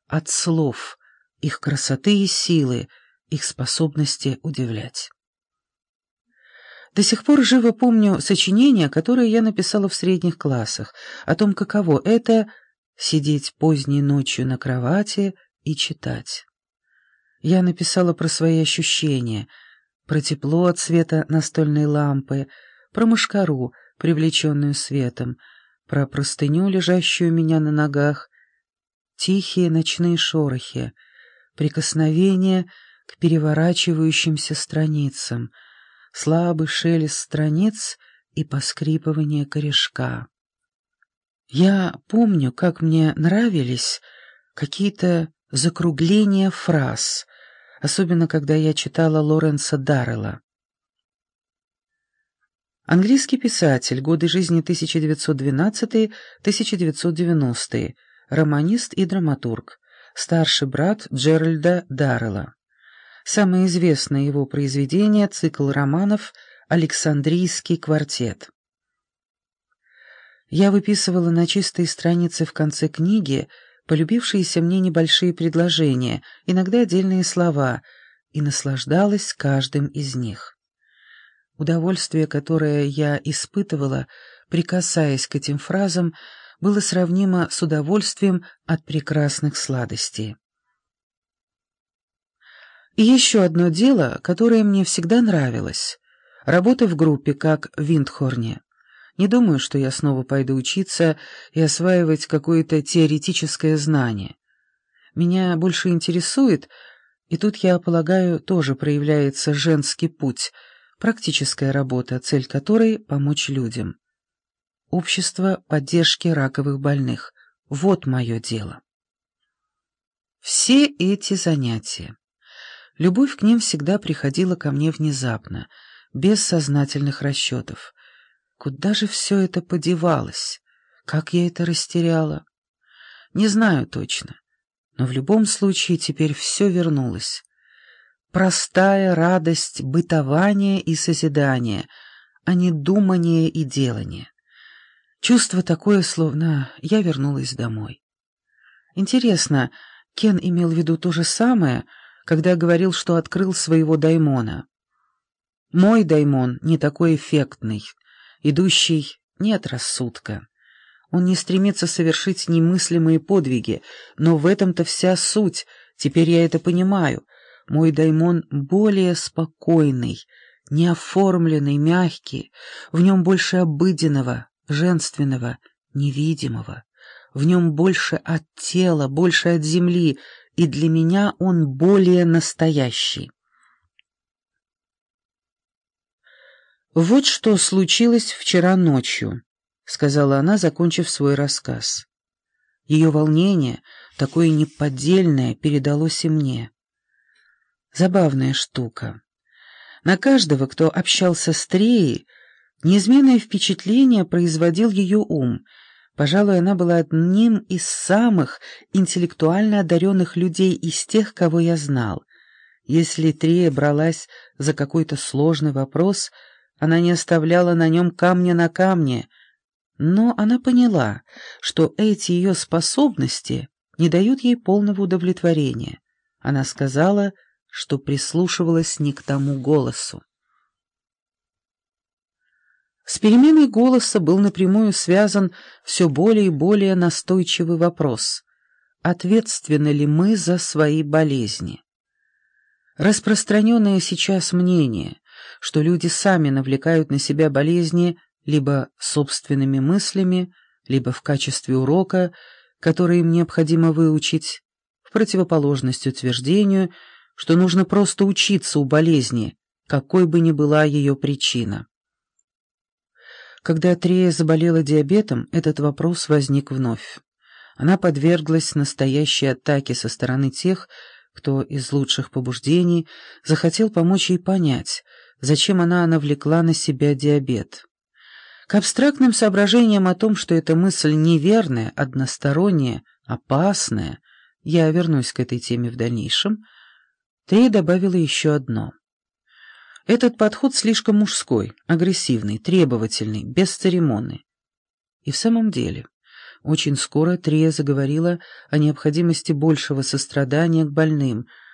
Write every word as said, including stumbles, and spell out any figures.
от слов, их красоты и силы, их способности удивлять. До сих пор живо помню сочинения, которые я написала в средних классах, о том, каково это — сидеть поздней ночью на кровати и читать. Я написала про свои ощущения, про тепло от света настольной лампы, про мошкару, привлеченную светом, про простыню, лежащую у меня на ногах, тихие ночные шорохи, прикосновение к переворачивающимся страницам, слабый шелест страниц и поскрипывание корешка. Я помню, как мне нравились какие-то закругления фраз, особенно когда я читала Лоренса Даррелла. Английский писатель, годы жизни тысяча девятьсот двенадцатый — тысяча девятьсот девяностый, романист и драматург, старший брат Джеральда Даррелла. Самое известное его произведение — цикл романов «Александрийский квартет». Я выписывала на чистые страницы в конце книги полюбившиеся мне небольшие предложения, иногда отдельные слова, и наслаждалась каждым из них. Удовольствие, которое я испытывала, прикасаясь к этим фразам, было сравнимо с удовольствием от прекрасных сладостей. И еще одно дело, которое мне всегда нравилось — работа в группе, как в Виндхорне. Не думаю, что я снова пойду учиться и осваивать какое-то теоретическое знание. Меня больше интересует, и тут, я полагаю, тоже проявляется женский путь, практическая работа, цель которой — помочь людям. Общество поддержки раковых больных — вот мое дело. Все эти занятия. Любовь к ним всегда приходила ко мне внезапно, без сознательных расчетов. Куда же все это подевалось? Как я это растеряла? Не знаю точно, но в любом случае теперь все вернулось. Простая радость бытования и созидания, а не думания и делания. Чувство такое, словно я вернулась домой. Интересно, Кен имел в виду то же самое, когда говорил, что открыл своего даймона? Мой даймон не такой эффектный, идущий не от рассудка. Он не стремится совершить немыслимые подвиги, но в этом-то вся суть, теперь я это понимаю. Мой даймон более спокойный, неоформленный, мягкий, в нем больше обыденного, женственного, невидимого. В нем больше от тела, больше от земли, и для меня он более настоящий. «Вот что случилось вчера ночью», — сказала она, закончив свой рассказ. Ее волнение, такое неподдельное, передалось и мне. Забавная штука. На каждого, кто общался с Треей, неизменное впечатление производил ее ум. Пожалуй, она была одним из самых интеллектуально одаренных людей из тех, кого я знал. Если Трея бралась за какой-то сложный вопрос, она не оставляла на нем камня на камне. Но она поняла, что эти ее способности не дают ей полного удовлетворения. Она сказала, что прислушивалась не к тому голосу. С переменой голоса был напрямую связан все более и более настойчивый вопрос: ответственны ли мы за свои болезни? Распространенное сейчас мнение, что люди сами навлекают на себя болезни либо собственными мыслями, либо в качестве урока, который им необходимо выучить, в противоположность утверждению, что нужно просто учиться у болезни, какой бы ни была ее причина. Когда Трея заболела диабетом, этот вопрос возник вновь. Она подверглась настоящей атаке со стороны тех, кто из лучших побуждений захотел помочь ей понять, зачем она навлекла на себя диабет. К абстрактным соображениям о том, что эта мысль неверная, односторонняя, опасная, я вернусь к этой теме в дальнейшем, Трея добавила еще одно. Этот подход слишком мужской, агрессивный, требовательный, бесцеремонный. И в самом деле, Очень скоро Трия заговорила о необходимости большего сострадания к больным,